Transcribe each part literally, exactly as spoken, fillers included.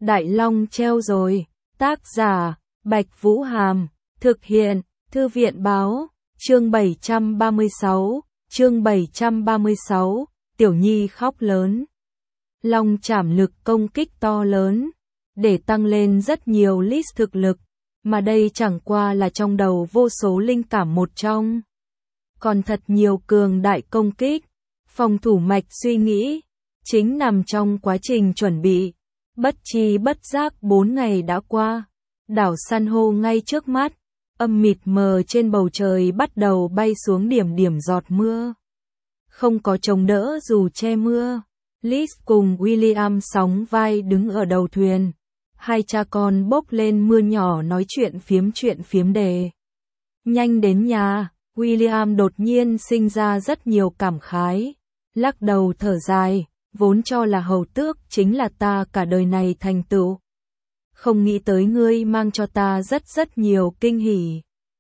Đại Long treo rồi. Tác giả, Bạch Vũ Hàm. Thực hiện, Thư viện Báo. Chương bảy trăm ba mươi sáu. Chương bảy trăm ba mươi sáu. Tiểu Nhi khóc lớn. Long chảm lực công kích to lớn, để tăng lên rất nhiều list thực lực, mà đây chẳng qua là trong đầu vô số linh cảm một trong. Còn thật nhiều cường đại công kích, phòng thủ mạch suy nghĩ, chính nằm trong quá trình chuẩn bị. Bất chi bất giác bốn ngày đã qua, đảo san hô ngay trước mắt, âm mịt mờ trên bầu trời bắt đầu bay xuống điểm điểm giọt mưa. Không có chống đỡ dù che mưa. Liz cùng William sóng vai đứng ở đầu thuyền. Hai cha con bốc lên mưa nhỏ nói chuyện phiếm chuyện phiếm đề. Nhanh đến nhà, William đột nhiên sinh ra rất nhiều cảm khái. Lắc đầu thở dài, vốn cho là hầu tước chính là ta cả đời này thành tựu. Không nghĩ tới ngươi mang cho ta rất rất nhiều kinh hỉ.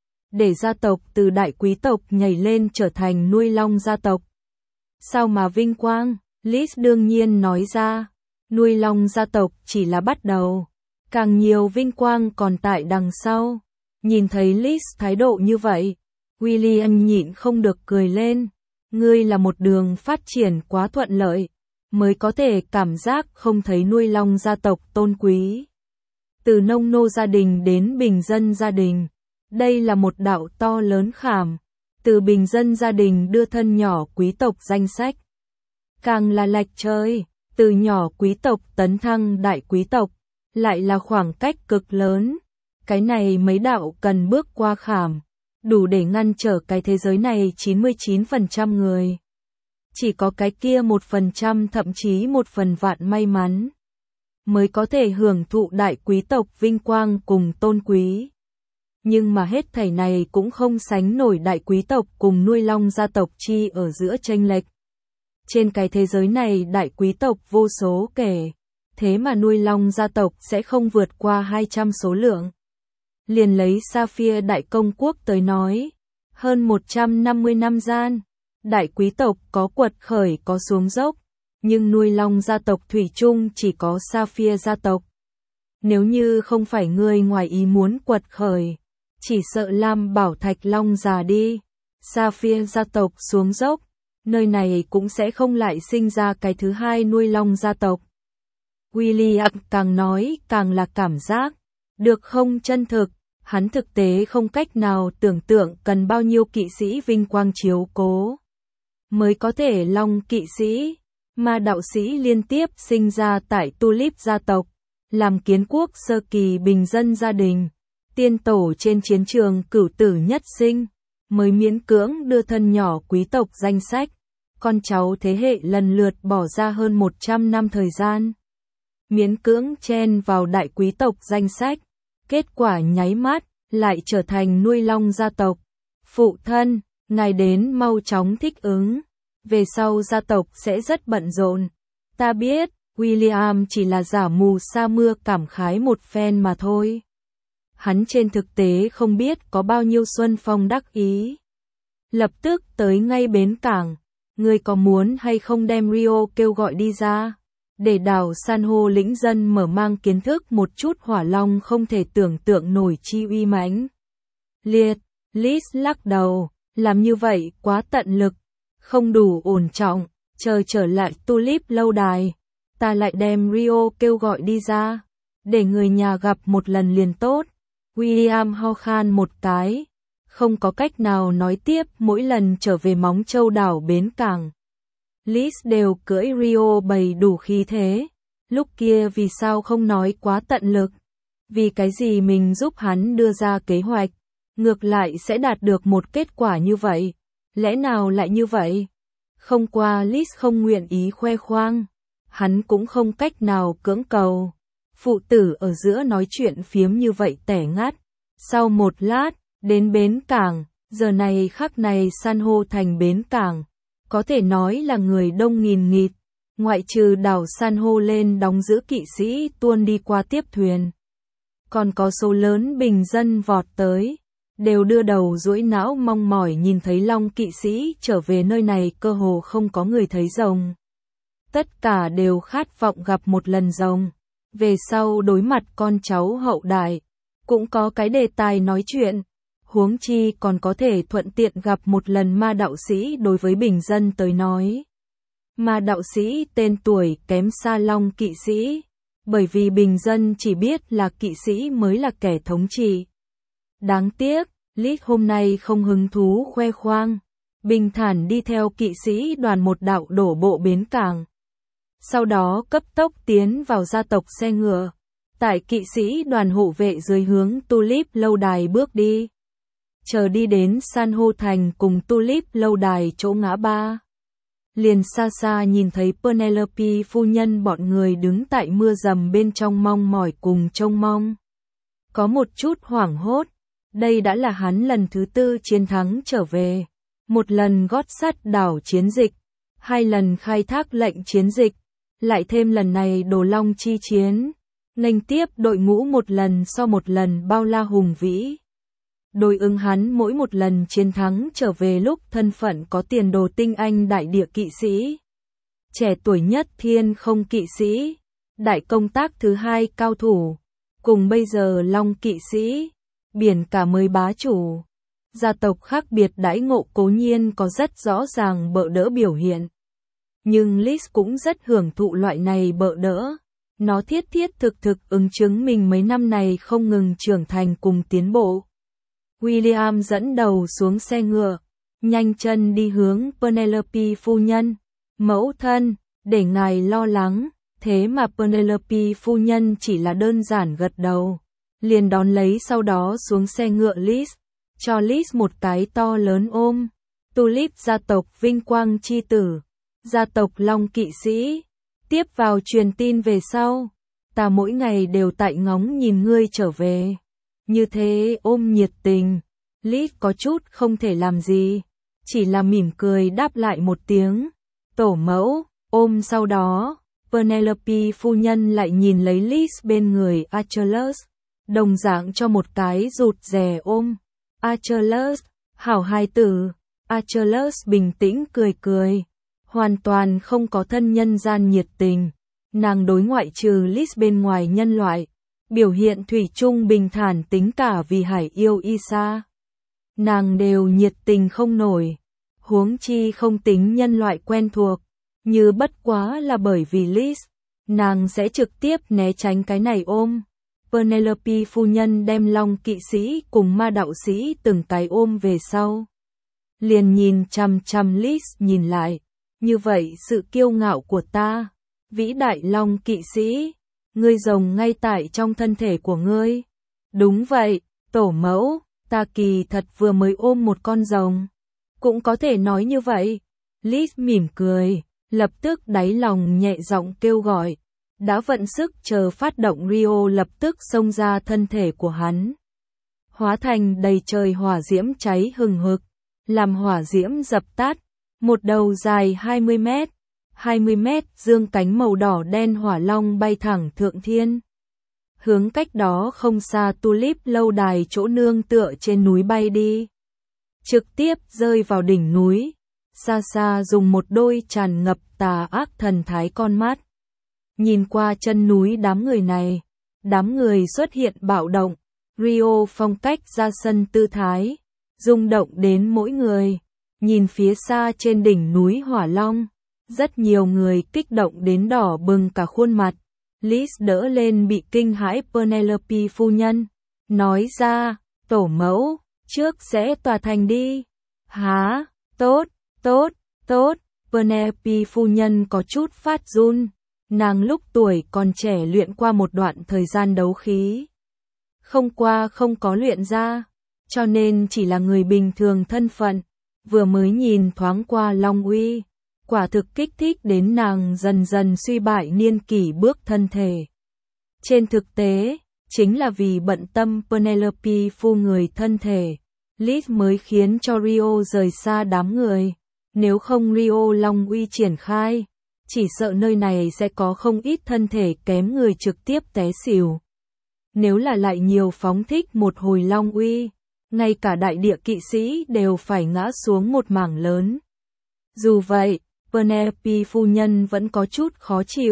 Để gia tộc từ đại quý tộc nhảy lên trở thành nuôi long gia tộc. Sao mà vinh quang? Liz đương nhiên nói ra, nuôi long gia tộc chỉ là bắt đầu, càng nhiều vinh quang còn tại đằng sau. Nhìn thấy Liz thái độ như vậy, William nhịn không được cười lên. Ngươi là một đường phát triển quá thuận lợi, mới có thể cảm giác không thấy nuôi long gia tộc tôn quý. Từ nông nô gia đình đến bình dân gia đình, đây là một đạo to lớn khảm. Từ bình dân gia đình đưa thân nhỏ quý tộc danh sách. Càng là lệch trời, từ nhỏ quý tộc tấn thăng đại quý tộc, lại là khoảng cách cực lớn. Cái này mấy đạo cần bước qua khảm, đủ để ngăn trở cái thế giới này chín mươi chín phần trăm người. Chỉ có cái kia một phần trăm thậm chí một phần vạn may mắn, mới có thể hưởng thụ đại quý tộc vinh quang cùng tôn quý. Nhưng mà hết thảy này cũng không sánh nổi đại quý tộc cùng nuôi long gia tộc chi ở giữa chênh lệch. Trên cái thế giới này đại quý tộc vô số kể, thế mà nuôi long gia tộc sẽ không vượt qua hai trăm số lượng. Liền lấy Sapphire đại công quốc tới nói, hơn một trăm năm mươi năm gian, đại quý tộc có quật khởi có xuống dốc, nhưng nuôi long gia tộc thủy chung chỉ có Sapphire gia tộc. Nếu như không phải người ngoài ý muốn quật khởi, chỉ sợ Lam Bảo Thạch Long già đi, Sapphire gia tộc xuống dốc, nơi này cũng sẽ không lại sinh ra cái thứ hai nuôi long gia tộc. William càng nói càng là cảm giác, được không chân thực, hắn thực tế không cách nào tưởng tượng cần bao nhiêu kỵ sĩ vinh quang chiếu cố, mới có thể long kỵ sĩ, mà đạo sĩ liên tiếp sinh ra tại Tulip gia tộc, làm kiến quốc sơ kỳ bình dân gia đình. Tiên tổ trên chiến trường cửu tử nhất sinh, mới miễn cưỡng đưa thân nhỏ quý tộc danh sách, con cháu thế hệ lần lượt bỏ ra hơn một trăm năm thời gian. Miễn cưỡng chen vào đại quý tộc danh sách, kết quả nháy mắt, lại trở thành nuôi long gia tộc. Phụ thân, ngài đến mau chóng thích ứng, về sau gia tộc sẽ rất bận rộn. Ta biết, William chỉ là giả mù sa mưa cảm khái một phen mà thôi. Hắn trên thực tế không biết có bao nhiêu xuân phong đắc ý. Lập tức tới ngay bến cảng, ngươi có muốn hay không đem Rio kêu gọi đi ra, để đảo san hô lĩnh dân mở mang kiến thức một chút hỏa long không thể tưởng tượng nổi chi uy mãnh. Liệt, Liz lắc đầu, làm như vậy quá tận lực, không đủ ổn trọng, chờ trở lại Tulip lâu đài, ta lại đem Rio kêu gọi đi ra, để người nhà gặp một lần liền tốt. William ho khan một cái, không có cách nào nói tiếp. Mỗi lần trở về Móng Châu đảo bến cảng, Liz đều cưỡi Rio bày đủ khí thế. Lúc kia vì sao không nói quá tận lực? Vì cái gì mình giúp hắn đưa ra kế hoạch, ngược lại sẽ đạt được một kết quả như vậy? Lẽ nào lại như vậy? Không qua Liz không nguyện ý khoe khoang, hắn cũng không cách nào cưỡng cầu. Phụ tử ở giữa nói chuyện phiếm như vậy tẻ ngắt. Sau một lát, đến bến cảng, giờ này khắc này san hô thành bến cảng, có thể nói là người đông nghìn nghịt, ngoại trừ đảo san hô lên đóng giữ kỵ sĩ tuôn đi qua tiếp thuyền. Còn có số lớn bình dân vọt tới, đều đưa đầu duỗi não mong mỏi nhìn thấy long kỵ sĩ trở về nơi này, cơ hồ không có người thấy rồng. Tất cả đều khát vọng gặp một lần rồng. Về sau đối mặt con cháu hậu đại, cũng có cái đề tài nói chuyện. Huống chi còn có thể thuận tiện gặp một lần ma đạo sĩ đối với bình dân tới nói. Ma đạo sĩ tên tuổi kém xa Long kỵ sĩ, bởi vì bình dân chỉ biết là kỵ sĩ mới là kẻ thống trị. Đáng tiếc, Liz hôm nay không hứng thú khoe khoang, bình thản đi theo kỵ sĩ đoàn một đạo đổ bộ bến cảng. Sau đó cấp tốc tiến vào gia tộc xe ngựa, tại kỵ sĩ đoàn hộ vệ dưới hướng Tulip lâu đài bước đi. Chờ đi đến san hô thành cùng Tulip lâu đài chỗ ngã ba. Liền xa xa nhìn thấy Penelope phu nhân bọn người đứng tại mưa dầm bên trong mong mỏi cùng trông mong. Có một chút hoảng hốt, đây đã là hắn lần thứ tư chiến thắng trở về. Một lần gót sắt đảo chiến dịch, hai lần khai thác lệnh chiến dịch, lại thêm lần này Đồ Long chi chiến, nghênh tiếp đội ngũ một lần so một lần bao la hùng vĩ. Đối ứng hắn mỗi một lần chiến thắng trở về lúc thân phận có tiền đồ tinh anh đại địa kỵ sĩ. Trẻ tuổi nhất thiên không kỵ sĩ, đại công tác thứ hai cao thủ, cùng bây giờ Long kỵ sĩ, biển cả mới bá chủ. Gia tộc khác biệt đãi ngộ cố nhiên có rất rõ ràng bợ đỡ biểu hiện. Nhưng Liz cũng rất hưởng thụ loại này bợ đỡ. Nó thiết thiết thực thực ứng chứng mình mấy năm này không ngừng trưởng thành cùng tiến bộ. William dẫn đầu xuống xe ngựa, nhanh chân đi hướng Penelope phu nhân. Mẫu thân, để ngài lo lắng, thế mà Penelope phu nhân chỉ là đơn giản gật đầu. Liền đón lấy sau đó xuống xe ngựa Liz, cho Liz một cái to lớn ôm. Tulip gia tộc vinh quang chi tử, gia tộc Long kỵ sĩ. Tiếp vào truyền tin về sau, ta mỗi ngày đều tại ngóng nhìn ngươi trở về. Như thế ôm nhiệt tình, Liz có chút không thể làm gì, chỉ là mỉm cười đáp lại một tiếng. Tổ mẫu, ôm sau đó, Penelope phu nhân lại nhìn lấy Liz bên người Achilles, đồng dạng cho một cái rụt rè ôm. Achilles, hảo hài tử. Achilles bình tĩnh cười cười, hoàn toàn không có thân nhân gian nhiệt tình. Nàng đối ngoại trừ Liz bên ngoài nhân loại, biểu hiện thủy chung bình thản tính cả vì hải yêu Isa. Nàng đều nhiệt tình không nổi, huống chi không tính nhân loại quen thuộc, như bất quá là bởi vì Liz, nàng sẽ trực tiếp né tránh cái này ôm. Penelope phu nhân đem Long kỵ sĩ cùng ma đạo sĩ từng cái ôm về sau. Liền nhìn chằm chằm Liz nhìn lại, như vậy sự kiêu ngạo của ta, vĩ đại Long kỵ sĩ, ngươi rồng ngay tại trong thân thể của ngươi. Đúng vậy, tổ mẫu, ta kỳ thật vừa mới ôm một con rồng. Cũng có thể nói như vậy. Liz mỉm cười, lập tức đáy lòng nhẹ giọng kêu gọi. Đã vận sức chờ phát động Rio lập tức xông ra thân thể của hắn. Hóa thành đầy trời hỏa diễm cháy hừng hực, làm hỏa diễm dập tắt, một đầu dài hai mươi mét, hai mươi mét dương cánh màu đỏ đen hỏa long bay thẳng thượng thiên. Hướng cách đó không xa Tulip lâu đài chỗ nương tựa trên núi bay đi. Trực tiếp rơi vào đỉnh núi, xa xa dùng một đôi tràn ngập tà ác thần thái con mắt. Nhìn qua chân núi đám người này, đám người xuất hiện bạo động, Rio phong cách ra sân tư thái, rung động đến mỗi người. Nhìn phía xa trên đỉnh núi Hỏa Long, rất nhiều người kích động đến đỏ bừng cả khuôn mặt. Liz đỡ lên bị kinh hãi Penelope phu nhân, nói ra, tổ mẫu, trước sẽ tòa thành đi. Hả, tốt, tốt, tốt, Penelope phu nhân có chút phát run. Nàng lúc tuổi còn trẻ luyện qua một đoạn thời gian đấu khí. Không qua không có luyện ra, cho nên chỉ là người bình thường thân phận. Vừa mới nhìn thoáng qua Long uy, quả thực kích thích đến nàng dần dần suy bại niên kỷ bước thân thể. Trên thực tế, chính là vì bận tâm Penelope phu người thân thể, Liz mới khiến cho Rio rời xa đám người. Nếu không Rio Long uy triển khai, chỉ sợ nơi này sẽ có không ít thân thể kém người trực tiếp té xỉu. Nếu là lại nhiều phóng thích một hồi Long uy, ngay cả đại địa kỵ sĩ đều phải ngã xuống một mảng lớn. Dù vậy, Penelope phu nhân vẫn có chút khó chịu,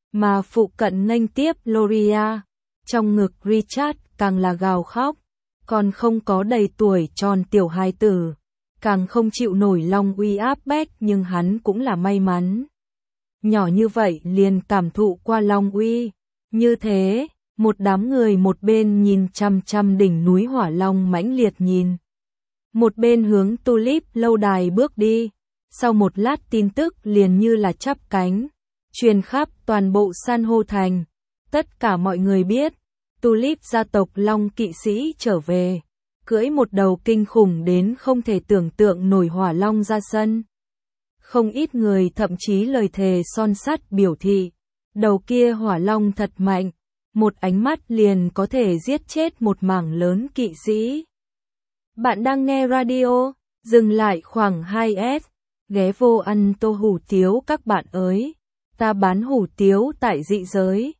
mà phụ cận nghênh tiếp Gloria. Trong ngực Richard càng là gào khóc, còn không có đầy tuổi tròn tiểu hài tử, càng không chịu nổi long uy áp bách, nhưng hắn cũng là may mắn. Nhỏ như vậy liền cảm thụ qua long uy. Như thế, một đám người một bên nhìn chăm chăm đỉnh núi hỏa long mãnh liệt nhìn, một bên hướng Tulip lâu đài bước đi. Sau một lát tin tức liền như là chắp cánh, truyền khắp toàn bộ san hô thành. Tất cả mọi người biết, Tulip gia tộc long kỵ sĩ trở về, cưỡi một đầu kinh khủng đến không thể tưởng tượng nổi hỏa long ra sân. Không ít người thậm chí lời thề son sắt biểu thị, đầu kia hỏa long thật mạnh, một ánh mắt liền có thể giết chết một mảng lớn kỵ sĩ. Bạn đang nghe radio, dừng lại khoảng hai S, ghé vô ăn tô hủ tiếu các bạn ơi, ta bán hủ tiếu tại dị giới.